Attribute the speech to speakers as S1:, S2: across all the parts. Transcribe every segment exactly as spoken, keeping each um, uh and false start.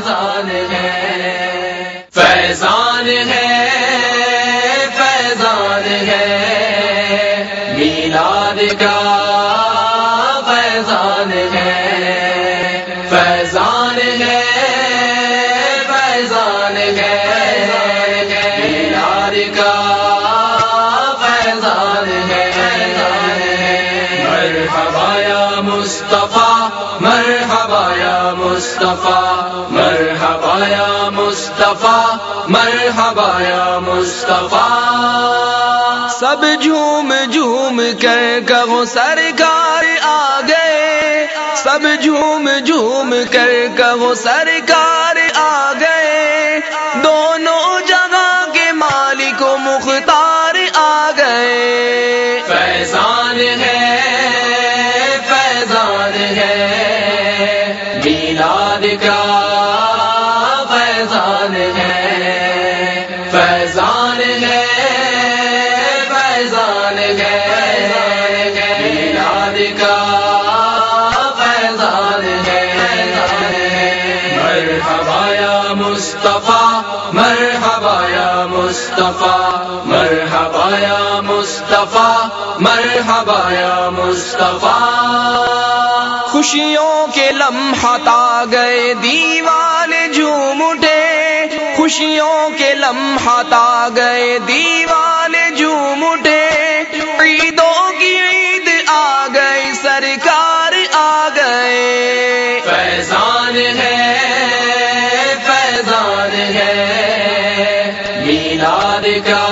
S1: فیضان ہے فیضان ہے فیضان ہے میلاد کا فیضان ہے فیضان ہے فیضان ہے میلاد کا فیضان ہے مرحبا یا مصطفیٰ مرحبا یا مصطفیٰ مرحبا یا مصطفیٰ مرحبا یا مصطفیٰ
S2: سب جھوم جھوم کر کہو سرکار آ گئے سب جھوم جھوم کر کہو سرکار آ گئے دونوں جگہ کے مالک و مختار آ گئے
S1: فیضان ہے فیضان ہے میلاد کا فیضان ہے فیضان ہے فیضان ہے میلاد کا فیضان ہے مرحبا یا مصطفیٰ مرحبا یا مصطفیٰ مرحبا یا مصطفیٰ مرحبا یا مصطفیٰ
S2: خوشیوں کے لمحات آ گئے دیوانے جھوم اٹھے خوشیوں کے لمحات آ گئے دیوانے جھوم اٹھے عیدوں کی عید آ گئی سرکار آ گئے
S1: فیضان ہے فیضان ہے میلاد کا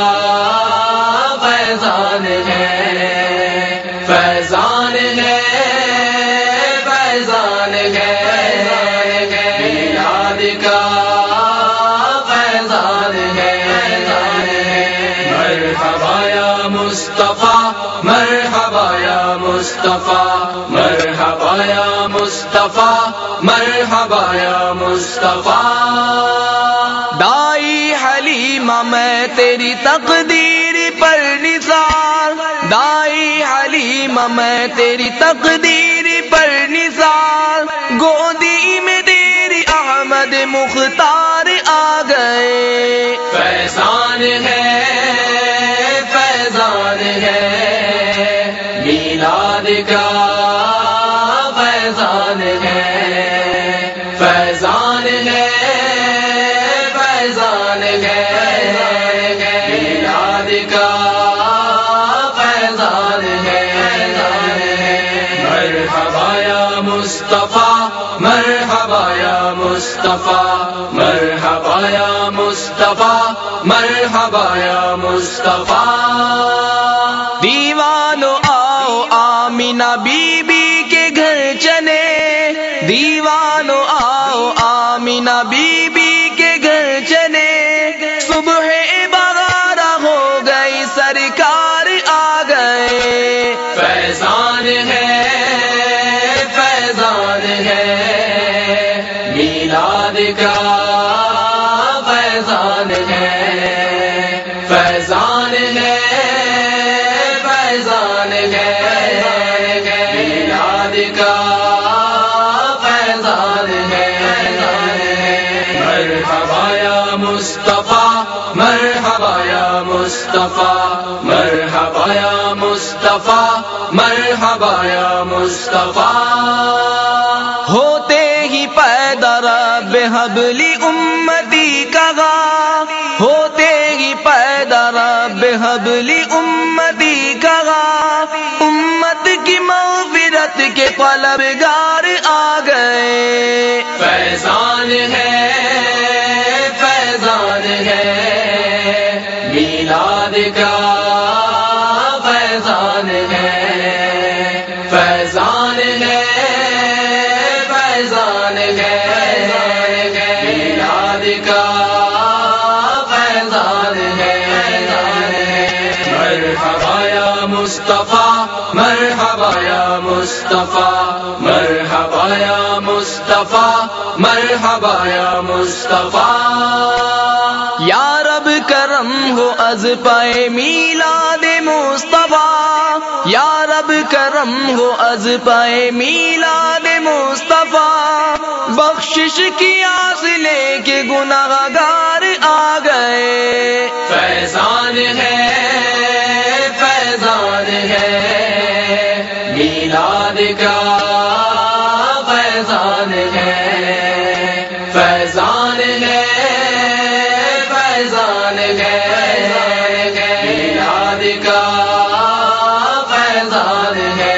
S1: فیضان ہے فیضان ہے فیضان ہے میلاد کا فیضان ہے مرحبا یا مصطفیٰ مرحبا یا مصطفیٰ مرحبا یا مصطفیٰ مرحبا یا مصطفیٰ
S2: دائی حلیمہ میں تیری تقدیر پر نثار دائی حلیمہ میں تیری تقدیر پر نثار گودی میں تیری احمد مختار آ گئے
S1: فیضان ہے فیضان ہے میلاد کا فیضان ہے فیضان ہے فیضان ہے میلاد کا فیضان ہے مرحبا یا مصطفیٰ مرحبا یا مصطفیٰ مرحبا یا مصطفیٰ مرحبا یا مصطفیٰ
S2: دیوانو آؤ آمینہ بی بی کے گھر چلے دیوانو آؤ آمینہ بی بی کے گھر چلے صبح بغارہ ہو گئی سرکار آ گئے
S1: فیضان ہے فیضان ہے میلاد کا فیضان ہے فیضان ہے فیضان ہے میلاد کا فیضان ہے مرحبا یا مصطفیٰ مرحبا یا مصطفیٰ مرحبا یا مصطفیٰ مرحبا یا مصطفیٰ
S2: ہوتے ہی پیدا رب حبلی امتی کہا ہوتے ہی پیدا رب حبلی امتی کہا امت کی مغفرت کے طلبگار آ گئے
S1: فیضان ہے فیضان ہے میلاد کا فیضان ہے فیضان ہے فیضان ہے میلاد کا فیضان ہے مرحبا یا مصطفیٰ مرحبا یا مصطفیٰ مرحبا یا مصطفیٰ مرحبا یا مصطفیٰ
S2: یا رب کرم ہو از پائے میلاد مصطفیٰ یا رب کرم ہو از پائے میلاد مصطفیٰ بخشش کی آس لے کے گناہگار آ گئے.
S1: فیضان ہے فیضان ہے میلاد کا فیضان ہے فیضان ہے فیضان ہے میلاد کا فیضان ہے.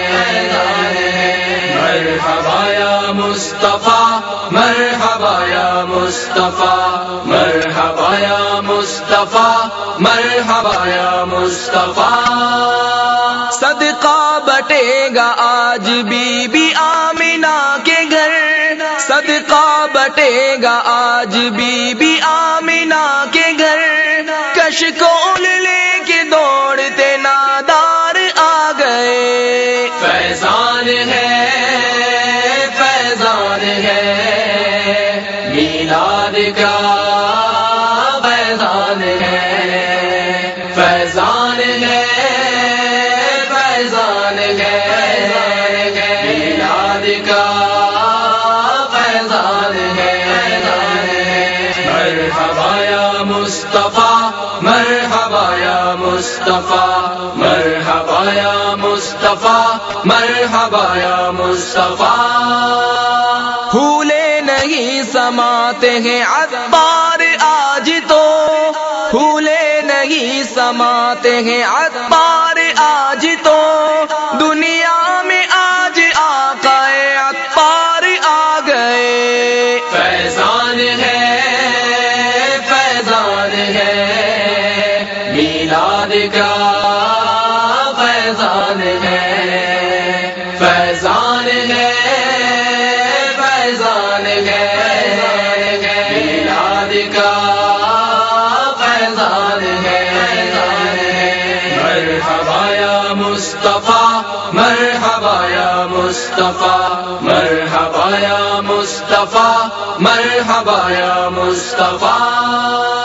S1: مرحبا یا مصطفیٰ مرحبا یا مصطفیٰ مرحبا یا مصطفیٰ مرحبا یا مصطفیٰ.
S2: صدقہ بٹے گا آج بی بی آمینہ کے گھر، صدقہ بٹے گا آج بی بی آمینہ کے گھر. کشکول لے کے دوڑتے نادار آ گئے.
S1: فیضان ہے فیضان ہے میلاد کا فیضان ہے فیضان ہے فیضان ہے میلاد کا فیضان ہے. مرحبا یا مصطفیٰ مرحبا یا مصطفیٰ مرحبا یا مصطفیٰ مرحبا یا مصطفیٰ.
S2: پھولے نہیں سماتے ہیں عطار آج تو، پھولے نہیں سماتے ہیں عطار آج تو. دنیا میں آج آقا عطار آ گئے.
S1: فیضان ہے فیضان ہے میلاد کا فیضان ہے فیضان ہے فیضان ہے میلاد کا فیضان ہے. مرحبا یا مصطفیٰ مرحبا یا مصطفیٰ مرحبا یا مصطفیٰ مرحبا یا مصطفیٰ.